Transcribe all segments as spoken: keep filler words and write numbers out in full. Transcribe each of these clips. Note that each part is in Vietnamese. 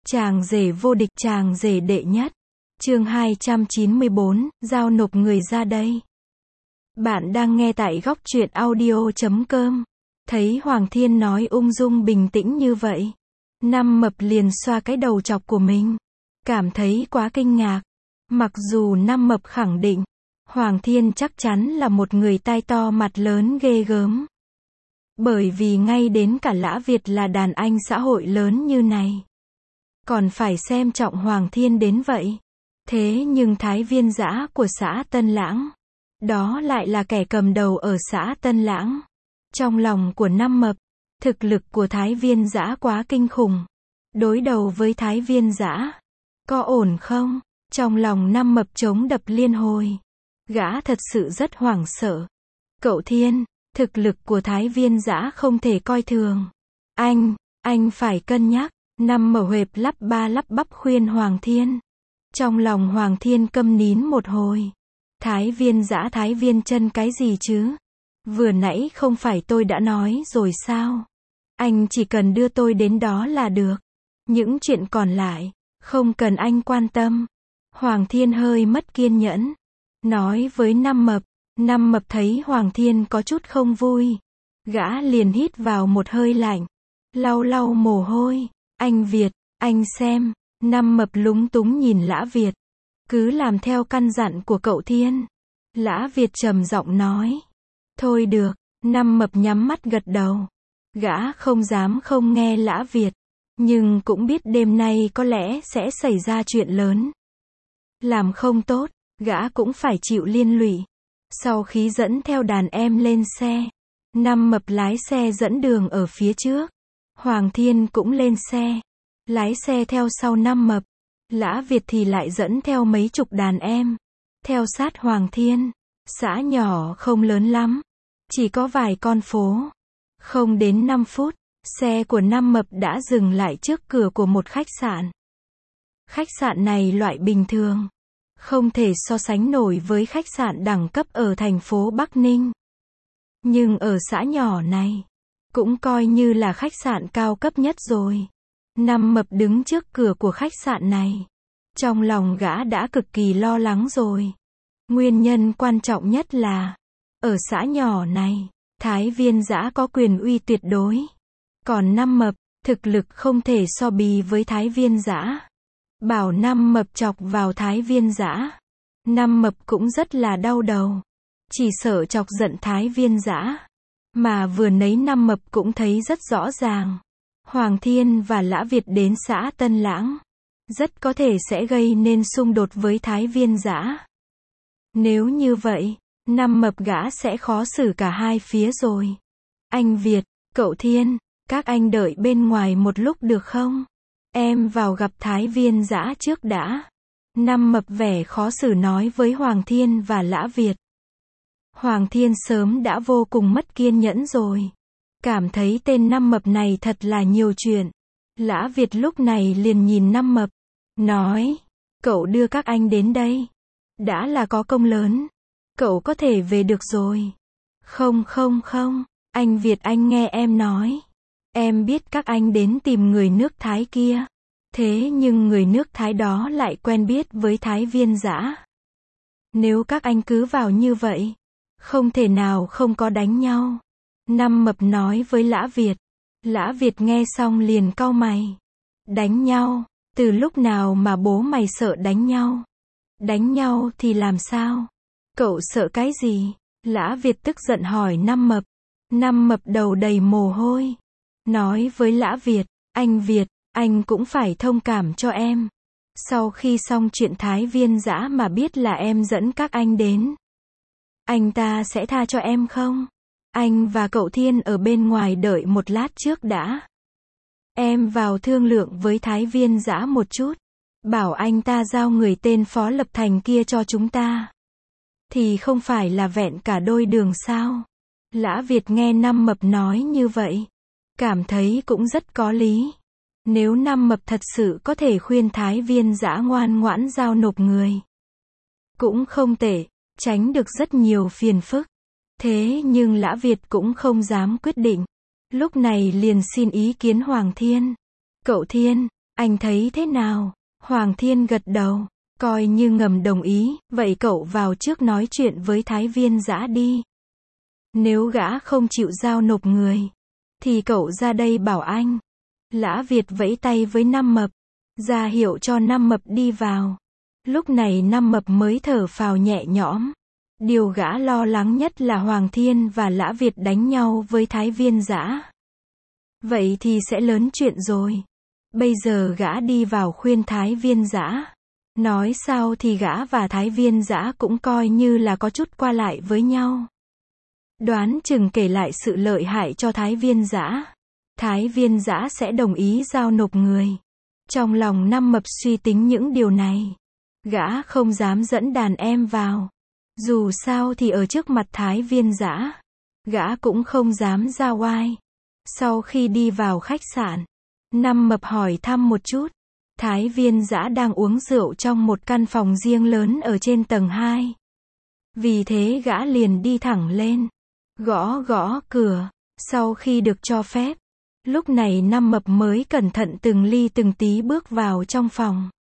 Chàng rể vô địch, chàng rể đệ nhất. Chương hai trăm chín mươi bốn, giao nộp người ra đây. Bạn đang nghe tại góc truyện audio chấm com. Thấy Hoàng Thiên nói ung dung bình tĩnh như vậy, Năm Mập liền xoa cái đầu chọc của mình, cảm thấy quá kinh ngạc. Mặc dù Năm Mập khẳng định, Hoàng Thiên chắc chắn là một người tai to mặt lớn ghê gớm. Bởi vì ngay đến cả Lã Việt là đàn anh xã hội lớn như này, còn phải xem trọng Hoàng Thiên đến vậy. Thế nhưng Thái Viên Dã của xã Tân Lãng, đó lại là kẻ cầm đầu ở xã Tân Lãng. Trong lòng của Năm Mập, thực lực của Thái Viên Dã quá kinh khủng. Đối đầu với Thái Viên Dã, có ổn không? Trong lòng Năm Mập chống đập liên hồi. Gã thật sự rất hoảng sợ. Cậu Thiên, thực lực của Thái Viên Dã không thể coi thường. Anh, anh phải cân nhắc. Năm Mập huệp lắp ba lắp bắp khuyên Hoàng Thiên. Trong lòng Hoàng Thiên câm nín một hồi. Thái Viên Dã Thái Viên chân cái gì chứ? Vừa nãy không phải tôi đã nói rồi sao? Anh chỉ cần đưa tôi đến đó là được. Những chuyện còn lại, không cần anh quan tâm. Hoàng Thiên hơi mất kiên nhẫn. Nói với Năm Mập. Năm Mập thấy Hoàng Thiên có chút không vui. Gã liền hít vào một hơi lạnh. Lau lau mồ hôi. Anh Việt, anh xem. Năm Mập lúng túng nhìn Lã Việt. Cứ làm theo căn dặn của cậu Thiên. Lã Việt trầm giọng nói. Thôi được. Năm Mập nhắm mắt gật đầu. Gã không dám không nghe Lã Việt. Nhưng cũng biết đêm nay có lẽ sẽ xảy ra chuyện lớn. Làm không tốt, gã cũng phải chịu liên lụy. Sau khi dẫn theo đàn em lên xe, Năm Mập lái xe dẫn đường ở phía trước. Hoàng Thiên cũng lên xe, lái xe theo sau Năm Mập. Lã Việt thì lại dẫn theo mấy chục đàn em, theo sát Hoàng Thiên. Xã nhỏ không lớn lắm, chỉ có vài con phố. Không đến năm phút, xe của Năm Mập đã dừng lại trước cửa của một khách sạn. Khách sạn này loại bình thường, không thể so sánh nổi với khách sạn đẳng cấp ở thành phố Bắc Ninh. Nhưng ở xã nhỏ này, cũng coi như là khách sạn cao cấp nhất rồi. Năm Mập đứng trước cửa của khách sạn này. Trong lòng gã đã cực kỳ lo lắng rồi. Nguyên nhân quan trọng nhất là, ở xã nhỏ này, Thái Viên Dã có quyền uy tuyệt đối. Còn Năm Mập, thực lực không thể so bì với Thái Viên Dã. Bảo Năm Mập chọc vào Thái Viên Dã, Năm Mập cũng rất là đau đầu. Chỉ sợ chọc giận Thái Viên Dã. Mà vừa nấy Năm Mập cũng thấy rất rõ ràng. Hoàng Thiên và Lã Việt đến xã Tân Lãng, rất có thể sẽ gây nên xung đột với Thái Viên Dã. Nếu như vậy, Năm Mập gã sẽ khó xử cả hai phía rồi. Anh Việt, cậu Thiên, các anh đợi bên ngoài một lúc được không? Em vào gặp Thái Viên Dã trước đã. Năm Mập vẻ khó xử nói với Hoàng Thiên và Lã Việt. Hoàng Thiên sớm đã vô cùng mất kiên nhẫn rồi. Cảm thấy tên Năm Mập này thật là nhiều chuyện. Lã Việt lúc này liền nhìn Năm Mập, nói, cậu đưa các anh đến đây, đã là có công lớn, cậu có thể về được rồi. Không không không, anh Việt anh nghe em nói. Em biết các anh đến tìm người nước Thái kia. Thế nhưng người nước Thái đó lại quen biết với Thái Viên Dã. Nếu các anh cứ vào như vậy, không thể nào không có đánh nhau. Năm Mập nói với Lã Việt. Lã Việt nghe xong liền cau mày. Đánh nhau? Từ lúc nào mà bố mày sợ đánh nhau? Đánh nhau thì làm sao? Cậu sợ cái gì? Lã Việt tức giận hỏi Năm Mập. Năm Mập đầu đầy mồ hôi. Nói với Lã Việt, anh Việt, anh cũng phải thông cảm cho em. Sau khi xong chuyện Thái Viên Dã mà biết là em dẫn các anh đến, anh ta sẽ tha cho em không? Anh và cậu Thiên ở bên ngoài đợi một lát trước đã. Em vào thương lượng với Thái Viên Dã một chút. Bảo anh ta giao người tên Phó Lập Thành kia cho chúng ta. Thì không phải là vẹn cả đôi đường sao? Lã Việt nghe Năm Mập nói như vậy, cảm thấy cũng rất có lý. Nếu Năm Mập thật sự có thể khuyên Thái Viên Dã ngoan ngoãn giao nộp người, cũng không tệ, tránh được rất nhiều phiền phức. Thế nhưng Lã Việt cũng không dám quyết định. Lúc này liền xin ý kiến Hoàng Thiên. Cậu Thiên, Anh thấy thế nào? Hoàng Thiên gật đầu, coi như ngầm đồng ý, vậy cậu vào trước nói chuyện với Thái Viên Dã đi. Nếu gã không chịu giao nộp người, thì cậu ra đây bảo anh. Lã Việt vẫy tay với Năm Mập, ra hiệu cho Năm Mập đi vào. Lúc này Năm Mập mới thở phào nhẹ nhõm. Điều gã lo lắng nhất là Hoàng Thiên và Lã Việt đánh nhau với Thái Viên Dã. Vậy thì sẽ lớn chuyện rồi. Bây giờ gã đi vào khuyên Thái Viên Dã. Nói sao thì gã và Thái Viên Dã cũng coi như là có chút qua lại với nhau. Đoán chừng kể lại sự lợi hại cho Thái Viên Dã, Thái Viên Dã sẽ đồng ý giao nộp người. Trong lòng Năm Mập suy tính những điều này. Gã không dám dẫn đàn em vào. Dù sao thì ở trước mặt Thái Viên Dã, gã cũng không dám ra oai. Sau khi đi vào khách sạn, Năm Mập hỏi thăm một chút. Thái Viên Dã đang uống rượu trong một căn phòng riêng lớn ở trên tầng hai. Vì thế gã liền đi thẳng lên, gõ gõ cửa. Sau khi được cho phép, lúc này Năm Mập mới cẩn thận từng ly từng tí bước vào trong phòng.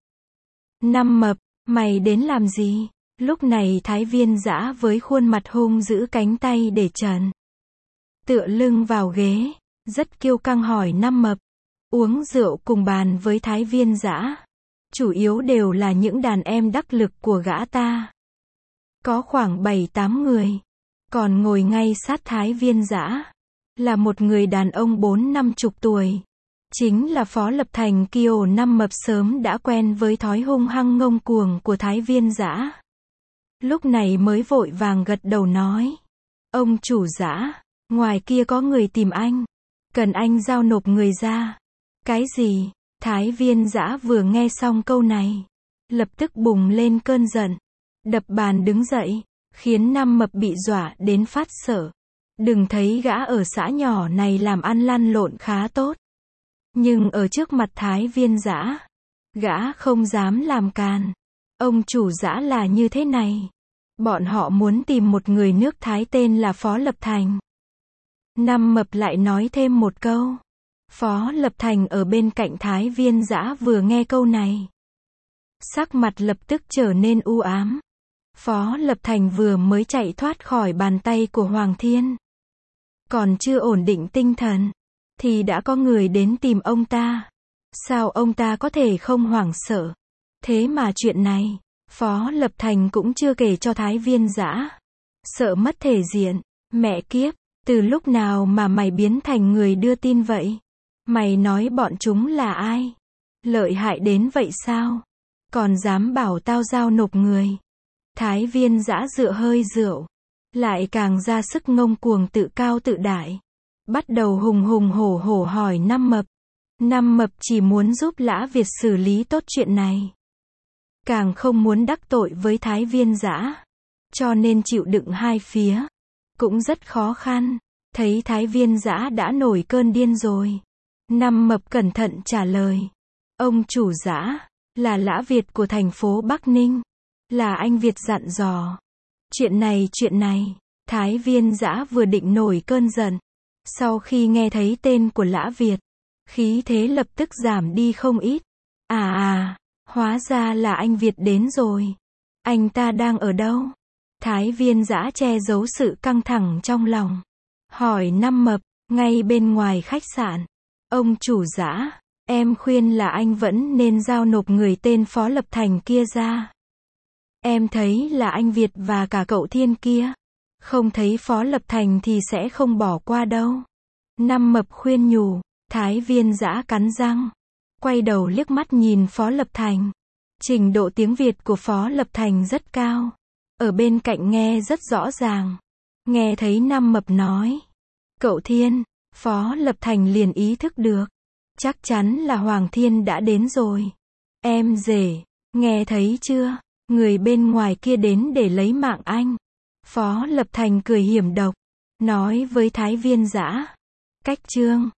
Năm Mập, mày đến làm gì? Lúc này Thái Viên Dã với khuôn mặt hung giữ cánh tay để trần, tựa lưng vào ghế, rất kiêu căng hỏi Năm Mập. Uống rượu cùng bàn với Thái Viên Dã, chủ yếu đều là những đàn em đắc lực của gã ta. Có khoảng bảy tám người. Còn ngồi ngay sát Thái Viên Dã là một người đàn ông bốn năm chục tuổi. Chính là Phó Lập Thành Kiều. Năm Mập sớm đã quen với thói hung hăng ngông cuồng của Thái Viên Dã. Lúc này mới vội vàng gật đầu nói. Ông chủ Dã, ngoài kia có người tìm anh. Cần anh giao nộp người ra. Cái gì? Thái Viên Dã vừa nghe xong câu này, lập tức bùng lên cơn giận, đập bàn đứng dậy, khiến Năm Mập bị dọa đến phát sợ. Đừng thấy gã ở xã nhỏ này làm ăn lăn lộn khá tốt, nhưng ở trước mặt Thái Viên Dã, gã không dám làm càn. Ông chủ Dã là như thế này. Bọn họ muốn tìm một người nước Thái tên là Phó Lập Thành. Năm Mập lại nói thêm một câu. Phó Lập Thành ở bên cạnh Thái Viên Dã vừa nghe câu này, sắc mặt lập tức trở nên u ám. Phó Lập Thành vừa mới chạy thoát khỏi bàn tay của Hoàng Thiên, còn chưa ổn định tinh thần, thì đã có người đến tìm ông ta. Sao ông ta có thể không hoảng sợ? Thế mà chuyện này, Phó Lập Thành cũng chưa kể cho Thái Viên Dã. Sợ mất thể diện. Mẹ kiếp, từ lúc nào mà mày biến thành người đưa tin vậy? Mày nói bọn chúng là ai? Lợi hại đến vậy sao? Còn dám bảo tao giao nộp người. Thái Viên Dã dựa hơi rượu, lại càng ra sức ngông cuồng tự cao tự đại. Bắt đầu hùng hùng hổ hổ hỏi Năm Mập. Năm Mập chỉ muốn giúp Lã Việt xử lý tốt chuyện này, càng không muốn đắc tội với Thái Viên Dã, cho nên chịu đựng hai phía cũng rất khó khăn. Thấy Thái Viên Dã đã nổi cơn điên rồi, Năm Mập cẩn thận trả lời. Ông chủ Dã, là Lã Việt của thành phố Bắc Ninh, là anh Việt dặn dò. Chuyện này chuyện này, Thái Viên Dã vừa định nổi cơn giận, sau khi nghe thấy tên của Lã Việt, khí thế lập tức giảm đi không ít. À à, hóa ra là anh Việt đến rồi. Anh ta đang ở đâu? Thái Viên Dã che giấu sự căng thẳng trong lòng, hỏi Năm Mập. Ngay bên ngoài khách sạn. Ông chủ Dã, em khuyên là anh vẫn nên giao nộp người tên Phó Lập Thành kia ra. Em thấy là anh Việt và cả cậu Thiên kia, không thấy Phó Lập Thành thì sẽ không bỏ qua đâu. Năm Mập khuyên nhủ. Thái Viên Dã cắn răng, quay đầu liếc mắt nhìn Phó Lập Thành. Trình độ tiếng Việt của Phó Lập Thành rất cao, ở bên cạnh nghe rất rõ ràng. Nghe thấy Năm Mập nói cậu Thiên, Phó Lập Thành liền ý thức được, chắc chắn là Hoàng Thiên đã đến rồi. Em rể, nghe thấy chưa? Người bên ngoài kia đến để lấy mạng anh. Phó Lập Thành cười hiểm độc, nói với Thái Viên Dã. Cách chương